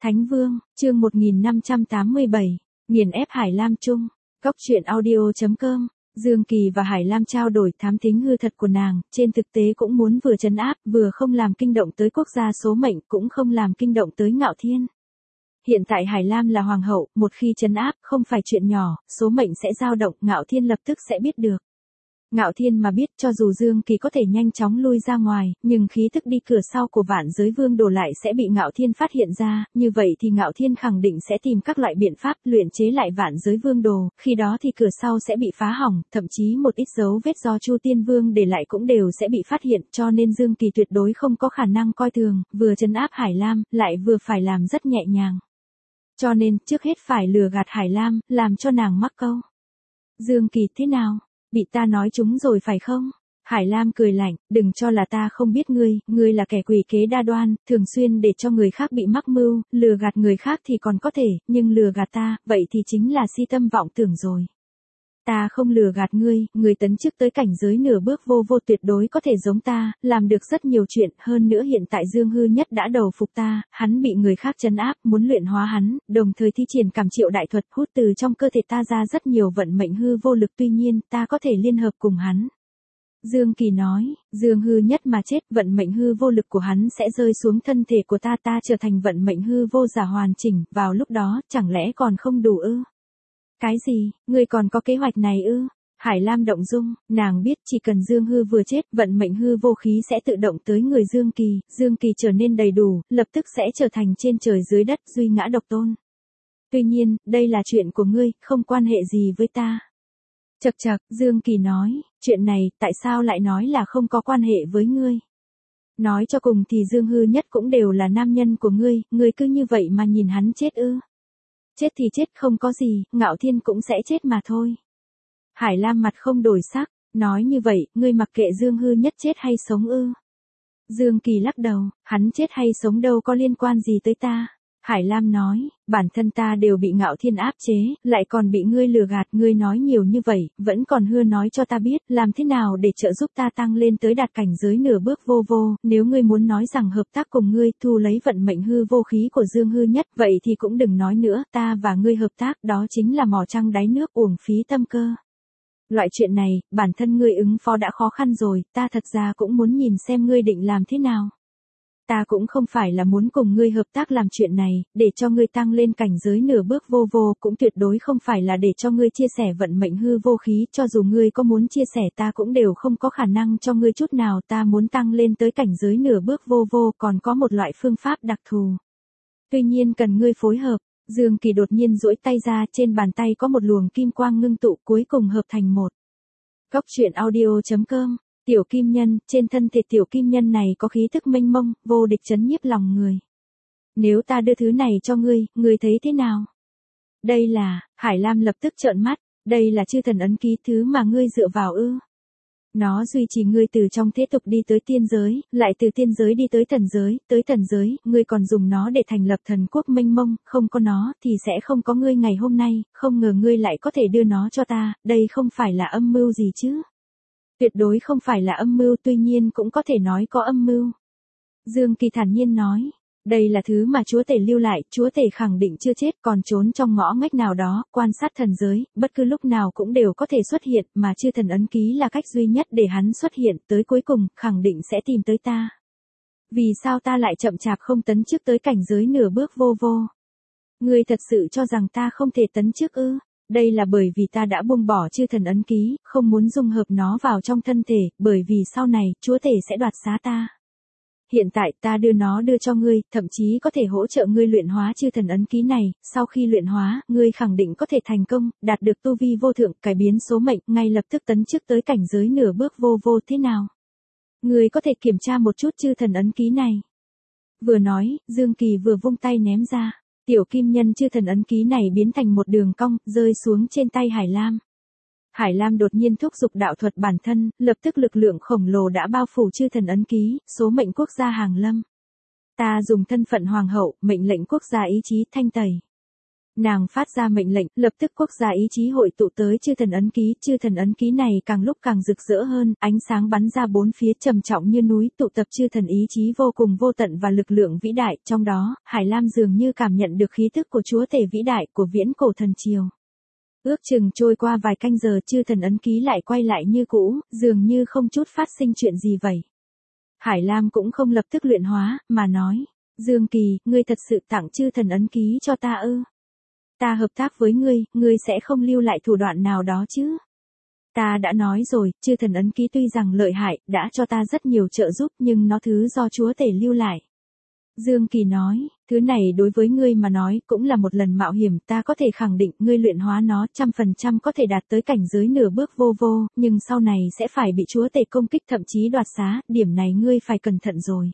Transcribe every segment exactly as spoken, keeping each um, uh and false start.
Thánh Vương, chương một nghìn năm trăm tám mươi bảy, nghiền ép Hải Lam Trung, Cốc truyện audio chấm com. Dương Kỳ và Hải Lam trao đổi thám thính hư thật của nàng, trên thực tế cũng muốn vừa trấn áp, vừa không làm kinh động tới quốc gia số mệnh, cũng không làm kinh động tới Ngạo Thiên. Hiện tại Hải Lam là hoàng hậu, một khi trấn áp, không phải chuyện nhỏ, số mệnh sẽ dao động, Ngạo Thiên lập tức sẽ biết được. Ngạo Thiên mà biết, cho dù Dương Kỳ có thể nhanh chóng lui ra ngoài, nhưng khí thức đi cửa sau của Vạn Giới Vương Đồ lại sẽ bị Ngạo Thiên phát hiện ra, như vậy thì Ngạo Thiên khẳng định sẽ tìm các loại biện pháp luyện chế lại Vạn Giới Vương Đồ, khi đó thì cửa sau sẽ bị phá hỏng, thậm chí một ít dấu vết do Chu Tiên Vương để lại cũng đều sẽ bị phát hiện, cho nên Dương Kỳ tuyệt đối không có khả năng coi thường, vừa trấn áp Hải Lam, lại vừa phải làm rất nhẹ nhàng. Cho nên, trước hết phải lừa gạt Hải Lam, làm cho nàng mắc câu. Dương Kỳ thế nào? Bị ta nói chúng rồi phải không? Hải Lam cười lạnh, đừng cho là ta không biết ngươi, ngươi là kẻ quỷ kế đa đoan, thường xuyên để cho người khác bị mắc mưu, lừa gạt người khác thì còn có thể, nhưng lừa gạt ta, vậy thì chính là si tâm vọng tưởng rồi. Ta không lừa gạt ngươi, ngươi tấn chức tới cảnh giới nửa bước vô vô tuyệt đối có thể giống ta, làm được rất nhiều chuyện, hơn nữa hiện tại Dương Hư Nhất đã đầu phục ta, hắn bị người khác trấn áp, muốn luyện hóa hắn, đồng thời thi triển cảm triệu đại thuật hút từ trong cơ thể ta ra rất nhiều vận mệnh hư vô lực, tuy nhiên, ta có thể liên hợp cùng hắn. Dương Kỳ nói, Dương Hư Nhất mà chết, vận mệnh hư vô lực của hắn sẽ rơi xuống thân thể của ta, ta trở thành vận mệnh hư vô giả hoàn chỉnh, vào lúc đó, chẳng lẽ còn không đủ ư? Cái gì, ngươi còn có kế hoạch này ư? Hải Lam động dung, nàng biết chỉ cần Dương Hư vừa chết, vận mệnh hư vô khí sẽ tự động tới người Dương Kỳ, Dương Kỳ trở nên đầy đủ, lập tức sẽ trở thành trên trời dưới đất, duy ngã độc tôn. Tuy nhiên, đây là chuyện của ngươi, không quan hệ gì với ta. Chậc chậc, Dương Kỳ nói, chuyện này, tại sao lại nói là không có quan hệ với ngươi? Nói cho cùng thì Dương Hư Nhất cũng đều là nam nhân của ngươi, ngươi cứ như vậy mà nhìn hắn chết ư? Chết thì chết không có gì, Ngạo Thiên cũng sẽ chết mà thôi. Hải Lam mặt không đổi sắc, nói như vậy, ngươi mặc kệ Dương Hư Nhất chết hay sống ư? Dương Kỳ lắc đầu, hắn chết hay sống đâu có liên quan gì tới ta. Hải Lam nói, bản thân ta đều bị Ngạo Thiên áp chế, lại còn bị ngươi lừa gạt, ngươi nói nhiều như vậy, vẫn còn hưa nói cho ta biết, làm thế nào để trợ giúp ta tăng lên tới đạt cảnh giới nửa bước vô vô, nếu ngươi muốn nói rằng hợp tác cùng ngươi, thu lấy vận mệnh hư vô khí của Dương Hư Nhất, vậy thì cũng đừng nói nữa, ta và ngươi hợp tác, đó chính là mò trăng đáy nước uổng phí tâm cơ. Loại chuyện này, bản thân ngươi ứng phó đã khó khăn rồi, ta thật ra cũng muốn nhìn xem ngươi định làm thế nào. Ta cũng không phải là muốn cùng ngươi hợp tác làm chuyện này, để cho ngươi tăng lên cảnh giới nửa bước vô vô, cũng tuyệt đối không phải là để cho ngươi chia sẻ vận mệnh hư vô khí, cho dù ngươi có muốn chia sẻ ta cũng đều không có khả năng cho ngươi chút nào, ta muốn tăng lên tới cảnh giới nửa bước vô vô, còn có một loại phương pháp đặc thù. Tuy nhiên cần ngươi phối hợp. Dương Kỳ đột nhiên duỗi tay ra, trên bàn tay có một luồng kim quang ngưng tụ, cuối cùng hợp thành một. Cốc truyện audio chấm com. Tiểu kim nhân, trên thân thể tiểu kim nhân này có khí thức mênh mông, vô địch chấn nhiếp lòng người. Nếu ta đưa thứ này cho ngươi, ngươi thấy thế nào? Đây là, Hải Lam lập tức trợn mắt, đây là chư thần ấn ký, thứ mà ngươi dựa vào ư? Nó duy trì ngươi từ trong thế tục đi tới tiên giới, lại từ tiên giới đi tới thần giới, tới thần giới, ngươi còn dùng nó để thành lập thần quốc mênh mông, không có nó thì sẽ không có ngươi ngày hôm nay, không ngờ ngươi lại có thể đưa nó cho ta, đây không phải là âm mưu gì chứ? Tuyệt đối không phải là âm mưu, tuy nhiên cũng có thể nói có âm mưu. Dương Kỳ thản nhiên nói, đây là thứ mà chúa tể lưu lại, chúa tể khẳng định chưa chết, còn trốn trong ngõ ngách nào đó, quan sát thần giới, bất cứ lúc nào cũng đều có thể xuất hiện, mà chư thần ấn ký là cách duy nhất để hắn xuất hiện, tới cuối cùng, khẳng định sẽ tìm tới ta. Vì sao ta lại chậm chạp không tấn chức tới cảnh giới nửa bước vô vô? Ngươi thật sự cho rằng ta không thể tấn chức ư? Đây là bởi vì ta đã buông bỏ chư thần ấn ký, không muốn dung hợp nó vào trong thân thể, bởi vì sau này, chúa tể sẽ đoạt xá ta. Hiện tại ta đưa nó đưa cho ngươi, thậm chí có thể hỗ trợ ngươi luyện hóa chư thần ấn ký này, sau khi luyện hóa, ngươi khẳng định có thể thành công, đạt được tu vi vô thượng, cải biến số mệnh, ngay lập tức tấn chức tới cảnh giới nửa bước vô vô thế nào? Ngươi có thể kiểm tra một chút chư thần ấn ký này. Vừa nói, Dương Kỳ vừa vung tay ném ra. Tiểu kim nhân chư thần ấn ký này biến thành một đường cong, rơi xuống trên tay Hải Lam. Hải Lam đột nhiên thúc giục đạo thuật bản thân, lập tức lực lượng khổng lồ đã bao phủ chư thần ấn ký, số mệnh quốc gia hàng lâm. Ta dùng thân phận hoàng hậu, mệnh lệnh quốc gia ý chí thanh tẩy. Nàng phát ra mệnh lệnh, lập tức quốc gia ý chí hội tụ tới chư thần ấn ký, chư thần ấn ký này càng lúc càng rực rỡ hơn, ánh sáng bắn ra bốn phía trầm trọng như núi, tụ tập chư thần ý chí vô cùng vô tận và lực lượng vĩ đại, trong đó, Hải Lam dường như cảm nhận được khí tức của chúa tể vĩ đại của viễn cổ thần triều. Ước chừng trôi qua vài canh giờ, chư thần ấn ký lại quay lại như cũ, dường như không chút phát sinh chuyện gì vậy. Hải Lam cũng không lập tức luyện hóa, mà nói, Dương Kỳ, ngươi thật sự tặng chư thần ấn ký cho ta ư? Ta hợp tác với ngươi, ngươi sẽ không lưu lại thủ đoạn nào đó chứ? Ta đã nói rồi, chư thần ấn ký tuy rằng lợi hại, đã cho ta rất nhiều trợ giúp, nhưng nó thứ do chúa tể lưu lại. Dương Kỳ nói, thứ này đối với ngươi mà nói cũng là một lần mạo hiểm, ta có thể khẳng định ngươi luyện hóa nó trăm phần trăm có thể đạt tới cảnh giới nửa bước vô vô, nhưng sau này sẽ phải bị chúa tể công kích thậm chí đoạt xá, điểm này ngươi phải cẩn thận rồi.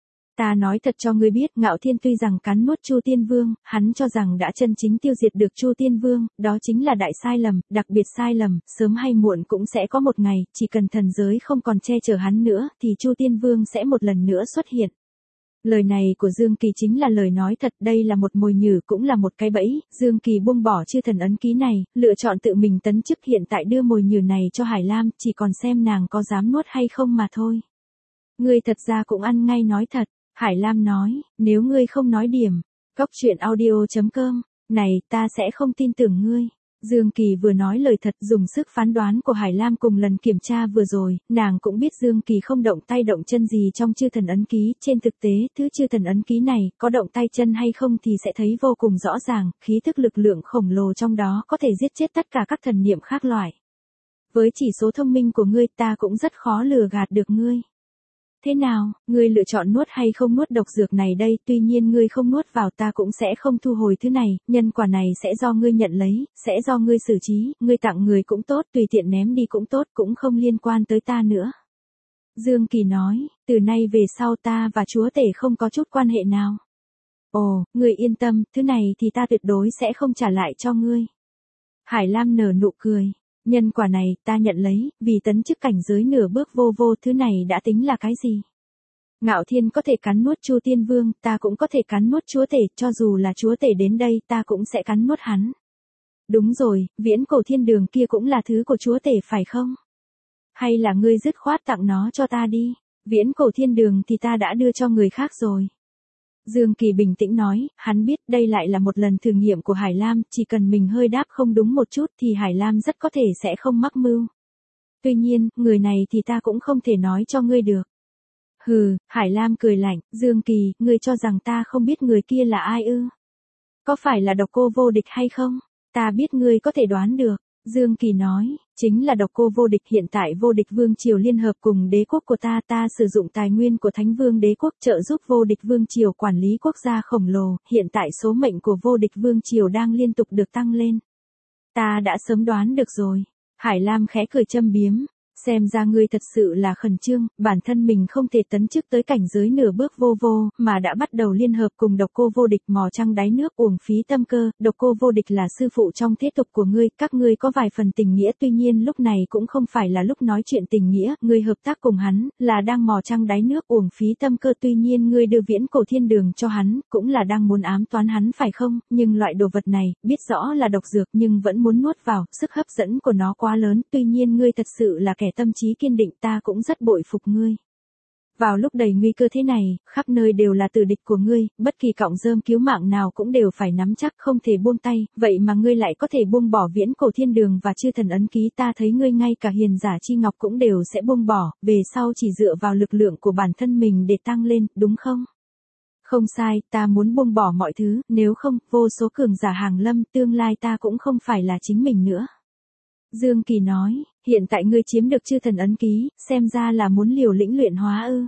Ta nói thật cho ngươi biết, Ngạo Thiên tuy rằng cắn nuốt Chu Tiên Vương, hắn cho rằng đã chân chính tiêu diệt được Chu Tiên Vương, đó chính là đại sai lầm, đặc biệt sai lầm, sớm hay muộn cũng sẽ có một ngày, chỉ cần thần giới không còn che chở hắn nữa, thì Chu Tiên Vương sẽ một lần nữa xuất hiện. Lời này của Dương Kỳ chính là lời nói thật, đây là một mồi nhử cũng là một cái bẫy, Dương Kỳ buông bỏ chư thần ấn ký này, lựa chọn tự mình tấn chức, hiện tại đưa mồi nhử này cho Hải Lam, chỉ còn xem nàng có dám nuốt hay không mà thôi. Ngươi thật ra cũng ăn ngay nói thật. Hải Lam nói, nếu ngươi không nói điểm, góc truyện audio chấm com, này, ta sẽ không tin tưởng ngươi. Dương Kỳ vừa nói lời thật, dùng sức phán đoán của Hải Lam cùng lần kiểm tra vừa rồi, nàng cũng biết Dương Kỳ không động tay động chân gì trong chư thần ấn ký, trên thực tế, thứ chư thần ấn ký này, có động tay chân hay không thì sẽ thấy vô cùng rõ ràng, khí thức lực lượng khổng lồ trong đó có thể giết chết tất cả các thần niệm khác loại. Với chỉ số thông minh của ngươi, ta cũng rất khó lừa gạt được ngươi. Thế nào, ngươi lựa chọn nuốt hay không nuốt độc dược này đây, tuy nhiên ngươi không nuốt vào ta cũng sẽ không thu hồi thứ này, nhân quả này sẽ do ngươi nhận lấy, sẽ do ngươi xử trí, ngươi tặng người cũng tốt, tùy tiện ném đi cũng tốt, cũng không liên quan tới ta nữa. Dương Kỳ nói, từ nay về sau ta và chúa tể không có chút quan hệ nào. Ồ, ngươi yên tâm, thứ này thì ta tuyệt đối sẽ không trả lại cho ngươi. Hải Lam nở nụ cười. Nhân quả này, ta nhận lấy, vì tấn chức cảnh giới nửa bước vô vô, thứ này đã tính là cái gì? Ngạo Thiên có thể cắn nuốt Chu Tiên Vương, ta cũng có thể cắn nuốt chúa tể, cho dù là chúa tể đến đây, ta cũng sẽ cắn nuốt hắn. Đúng rồi, viễn cổ thiên đường kia cũng là thứ của chúa tể phải không? Hay là ngươi dứt khoát tặng nó cho ta đi, viễn cổ thiên đường thì ta đã đưa cho người khác rồi. Dương Kỳ bình tĩnh nói, hắn biết đây lại là một lần thử nghiệm của Hải Lam, chỉ cần mình hơi đáp không đúng một chút thì Hải Lam rất có thể sẽ không mắc mưu. Tuy nhiên, người này thì ta cũng không thể nói cho ngươi được. Hừ, Hải Lam cười lạnh, Dương Kỳ, ngươi cho rằng ta không biết người kia là ai ư? Có phải là Độc Cô Vô Địch hay không? Ta biết ngươi có thể đoán được. Dương Kỳ nói, chính là Độc Cô Vô Địch, hiện tại Vô Địch Vương Triều liên hợp cùng đế quốc của ta, ta sử dụng tài nguyên của Thánh Vương đế quốc trợ giúp Vô Địch Vương Triều quản lý quốc gia khổng lồ, hiện tại số mệnh của Vô Địch Vương Triều đang liên tục được tăng lên. Ta đã sớm đoán được rồi. Hải Lam khẽ cười châm biếm. Xem ra ngươi thật sự là khẩn trương, bản thân mình không thể tấn chức tới cảnh giới nửa bước vô vô, mà đã bắt đầu liên hợp cùng Độc Cô Vô Địch mò trăng đáy nước, uổng phí tâm cơ. Độc Cô Vô Địch là sư phụ trong thế tục của ngươi, các ngươi có vài phần tình nghĩa, tuy nhiên lúc này cũng không phải là lúc nói chuyện tình nghĩa, ngươi hợp tác cùng hắn, là đang mò trăng đáy nước, uổng phí tâm cơ, tuy nhiên ngươi đưa viễn cổ thiên đường cho hắn, cũng là đang muốn ám toán hắn phải không, nhưng loại đồ vật này, biết rõ là độc dược nhưng vẫn muốn nuốt vào, sức hấp dẫn của nó quá lớn, tuy nhiên ngươi thật sự là kẻ tâm trí kiên định, ta cũng rất bội phục ngươi. Vào lúc đầy nguy cơ thế này, khắp nơi đều là tử địch của ngươi, bất kỳ cọng rơm cứu mạng nào cũng đều phải nắm chắc, không thể buông tay, vậy mà ngươi lại có thể buông bỏ viễn cổ thiên đường và chư thần ấn ký, ta thấy ngươi ngay cả hiền giả chi ngọc cũng đều sẽ buông bỏ, về sau chỉ dựa vào lực lượng của bản thân mình để tăng lên, đúng không? Không sai, ta muốn buông bỏ mọi thứ, nếu không, vô số cường giả hàng lâm, tương lai ta cũng không phải là chính mình nữa. Dương Kỳ nói, hiện tại ngươi chiếm được chư thần ấn ký, xem ra là muốn liều lĩnh luyện hóa ư.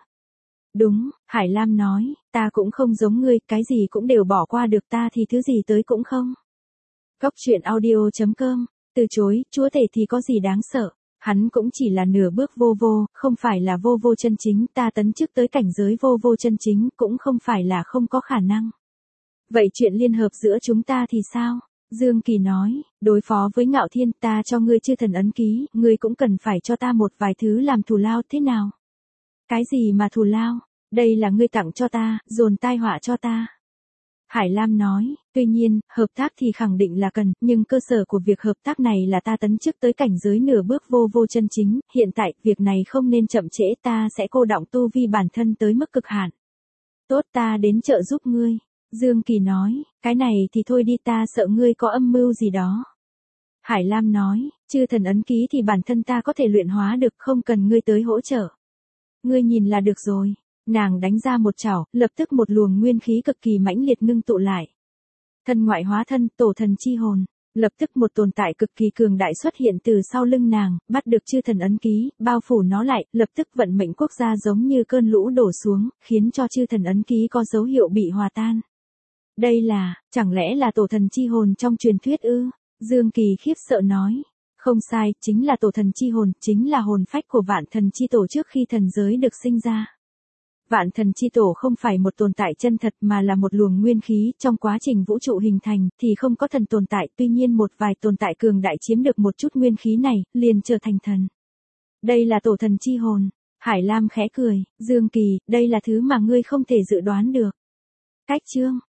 Đúng, Hải Lam nói, ta cũng không giống ngươi, cái gì cũng đều bỏ qua được, ta thì thứ gì tới cũng không. Góc truyện audio chấm com, từ chối, chúa tể thì có gì đáng sợ, hắn cũng chỉ là nửa bước vô vô, không phải là vô vô chân chính, ta tấn chức tới cảnh giới vô vô chân chính, cũng không phải là không có khả năng. Vậy chuyện liên hợp giữa chúng ta thì sao? Dương Kỳ nói, đối phó với Ngạo Thiên, ta cho ngươi chư thần ấn ký, ngươi cũng cần phải cho ta một vài thứ làm thù lao, thế nào? Cái gì mà thù lao? Đây là ngươi tặng cho ta, dồn tai họa cho ta. Hải Lam nói, tuy nhiên, hợp tác thì khẳng định là cần, nhưng cơ sở của việc hợp tác này là ta tấn chức tới cảnh giới nửa bước vô vô chân chính, hiện tại, việc này không nên chậm trễ, ta sẽ cô đọng tu vi bản thân tới mức cực hạn. Tốt, ta đến trợ giúp ngươi. Dương Kỳ nói, cái này thì thôi đi, ta sợ ngươi có âm mưu gì đó. Hải Lam nói, chư thần ấn ký thì bản thân ta có thể luyện hóa được, không cần ngươi tới hỗ trợ. Ngươi nhìn là được rồi. Nàng đánh ra một chảo, lập tức một luồng nguyên khí cực kỳ mãnh liệt ngưng tụ lại. Thân ngoại hóa thân, tổ thần chi hồn. Lập tức một tồn tại cực kỳ cường đại xuất hiện từ sau lưng nàng, bắt được chư thần ấn ký, bao phủ nó lại, lập tức vận mệnh quốc gia giống như cơn lũ đổ xuống, khiến cho chư thần ấn ký có dấu hiệu bị hòa tan. Đây là, chẳng lẽ là tổ thần chi hồn trong truyền thuyết ư? Dương Kỳ khiếp sợ nói. Không sai, chính là tổ thần chi hồn, chính là hồn phách của vạn thần chi tổ trước khi thần giới được sinh ra. Vạn thần chi tổ không phải một tồn tại chân thật mà là một luồng nguyên khí, trong quá trình vũ trụ hình thành thì không có thần tồn tại, tuy nhiên một vài tồn tại cường đại chiếm được một chút nguyên khí này, liền trở thành thần. Đây là tổ thần chi hồn. Hải Lam khẽ cười, Dương Kỳ, đây là thứ mà ngươi không thể dự đoán được. Cách chương